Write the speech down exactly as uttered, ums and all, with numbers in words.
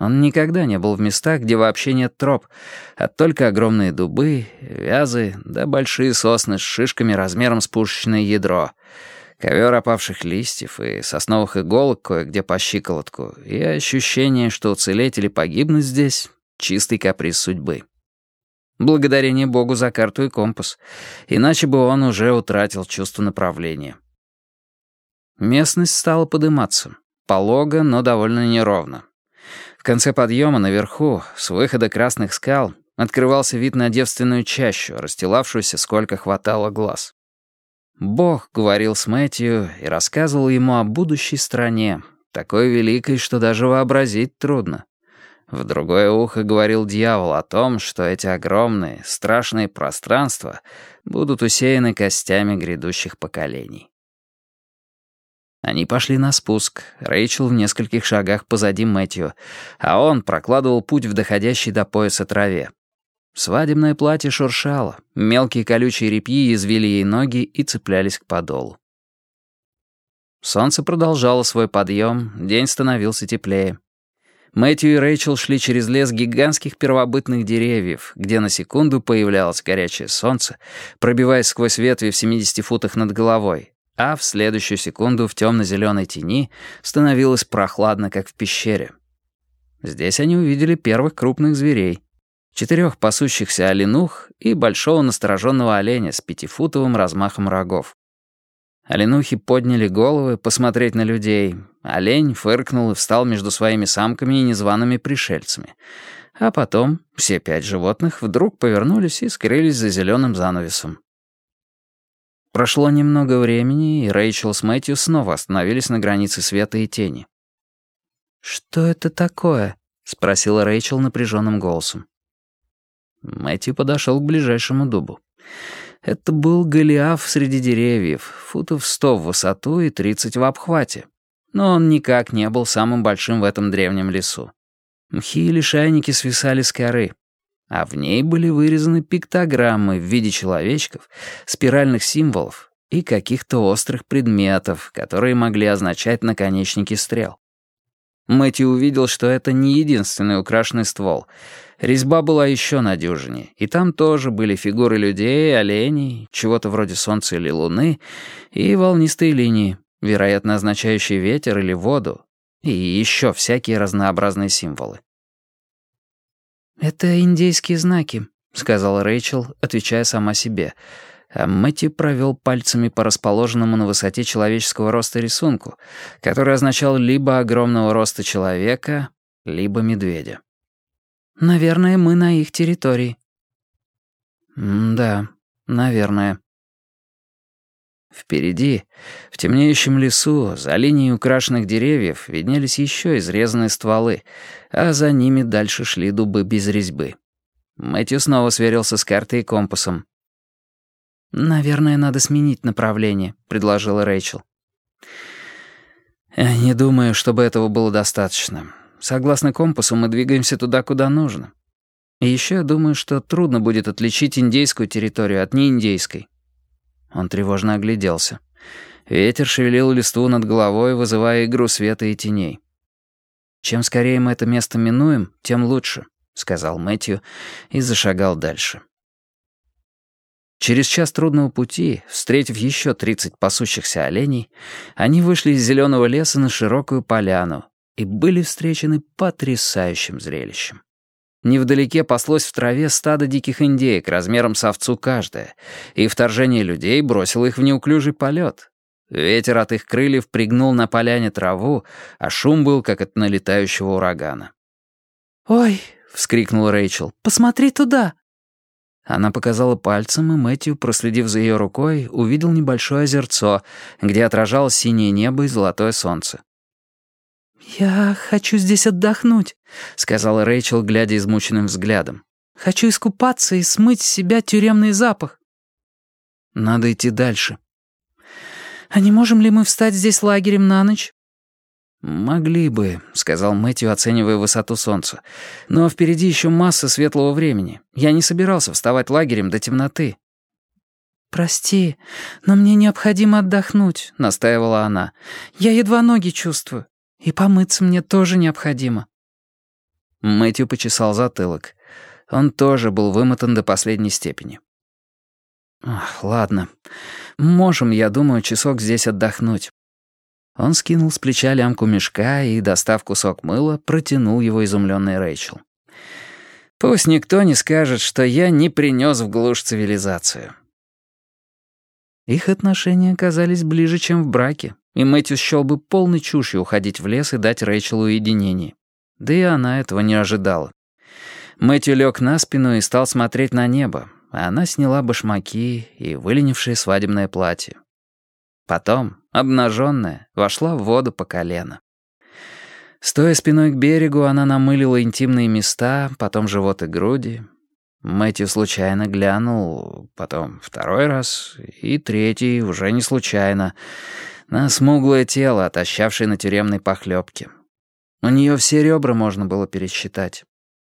Он никогда не был в местах, где вообще нет троп, а только огромные дубы, вязы да большие сосны с шишками размером с пушечное ядро, ковер опавших листьев и сосновых иголок кое-где по щиколотку, и ощущение, что уцелеть или погибнуть здесь — чистый каприз судьбы. Благодарение Богу за карту и компас, иначе бы он уже утратил чувство направления. Местность стала подыматься, полого, но довольно неровно. В конце подъема наверху, с выхода красных скал, открывался вид на девственную чащу, расстилавшуюся сколько хватало глаз. Бог говорил с Мэтью и рассказывал ему о будущей стране, такой великой, что даже вообразить трудно. В другое ухо говорил дьявол о том, что эти огромные, страшные пространства будут усеяны костями грядущих поколений. Они пошли на спуск, Рэйчел в нескольких шагах позади Мэтью, а он прокладывал путь в доходящей до пояса траве. Свадебное платье шуршало, мелкие колючие репьи язвили ей ноги и цеплялись к подолу. Солнце продолжало свой подъем, день становился теплее. Мэтью и Рэйчел шли через лес гигантских первобытных деревьев, где на секунду появлялось горячее солнце, пробиваясь сквозь ветви в семидесяти футах над головой, а в следующую секунду в темно-зеленой тени становилось прохладно, как в пещере. Здесь они увидели первых крупных зверей. Четырех пасущихся оленух и большого настороженного оленя с пятифутовым размахом рогов. Оленухи подняли головы посмотреть на людей. Олень фыркнул и встал между своими самками и незваными пришельцами. А потом все пять животных вдруг повернулись и скрылись за зеленым занавесом. Прошло немного времени, и Рэйчел с Мэтью снова остановились на границе света и тени. «Что это такое?» — спросила Рэйчел напряженным голосом. Мэтью подошел к ближайшему дубу. Это был голиаф среди деревьев, футов сто в высоту и тридцать в обхвате. Но он никак не был самым большим в этом древнем лесу. Мхи и лишайники свисали с коры, а в ней были вырезаны пиктограммы в виде человечков, спиральных символов и каких-то острых предметов, которые могли означать наконечники стрел. Мэтью увидел, что это не единственный украшенный ствол. Резьба была еще на дюжине, и там тоже были фигуры людей, оленей, чего-то вроде солнца или луны, и волнистые линии, вероятно, означающие ветер или воду, и еще всякие разнообразные символы. «Это индейские знаки», — сказала Рэйчел, отвечая сама себе, а Мэтью провел пальцами по расположенному на высоте человеческого роста рисунку, который означал либо огромного роста человека, либо медведя. «Наверное, мы на их территории». «Да, наверное». Впереди, в темнеющем лесу, за линией украшенных деревьев, виднелись еще изрезанные стволы, а за ними дальше шли дубы без резьбы. Мэтью снова сверился с картой и компасом. «Наверное, надо сменить направление», — предложила Рэйчел. «Не думаю, чтобы этого было достаточно. Согласно компасу, мы двигаемся туда, куда нужно. И еще я думаю, что трудно будет отличить индейскую территорию от неиндейской». Он тревожно огляделся. Ветер шевелил листву над головой, вызывая игру света и теней. «Чем скорее мы это место минуем, тем лучше», — сказал Мэтью и зашагал дальше. Через час трудного пути, встретив еще тридцать пасущихся оленей, они вышли из зеленого леса на широкую поляну и были встречены потрясающим зрелищем. Невдалеке паслось в траве стадо диких индеек размером с овцу каждая, и вторжение людей бросило их в неуклюжий полет. Ветер от их крыльев пригнул на поляне траву, а шум был, как от налетающего урагана. «Ой!» — вскрикнула Рэйчел. «Посмотри туда!» Она показала пальцем, и Мэтью, проследив за ее рукой, увидел небольшое озерцо, где отражалось синее небо и золотое солнце. «Я хочу здесь отдохнуть», — сказала Рэйчел, глядя измученным взглядом. «Хочу искупаться и смыть с себя тюремный запах». «Надо идти дальше». «А не можем ли мы встать здесь лагерем на ночь?» «Могли бы», — сказал Мэтью, оценивая высоту солнца. «Но впереди еще масса светлого времени. Я не собирался вставать лагерем до темноты». «Прости, но мне необходимо отдохнуть», — настаивала она. «Я едва ноги чувствую. И помыться мне тоже необходимо». Мэтью почесал затылок. Он тоже был вымотан до последней степени. «Ах, ладно. Можем, я думаю, часок здесь отдохнуть». Он скинул с плеча лямку мешка и, достав кусок мыла, протянул его изумленной Рэйчел. «Пусть никто не скажет, что я не принес в глушь цивилизацию». Их отношения оказались ближе, чем в браке, и Мэтью счёл бы полной чушью уходить в лес и дать Рэйчел уединение. Да и она этого не ожидала. Мэтью лег на спину и стал смотреть на небо, а она сняла башмаки и выленившее свадебное платье. Потом, обнаженная, вошла в воду по колено. Стоя спиной к берегу, она намылила интимные места, потом живот и груди. Мэтью случайно глянул, потом второй раз и третий, уже не случайно, на смуглое тело, отощавшее на тюремной похлёбке. У нее все ребра можно было пересчитать.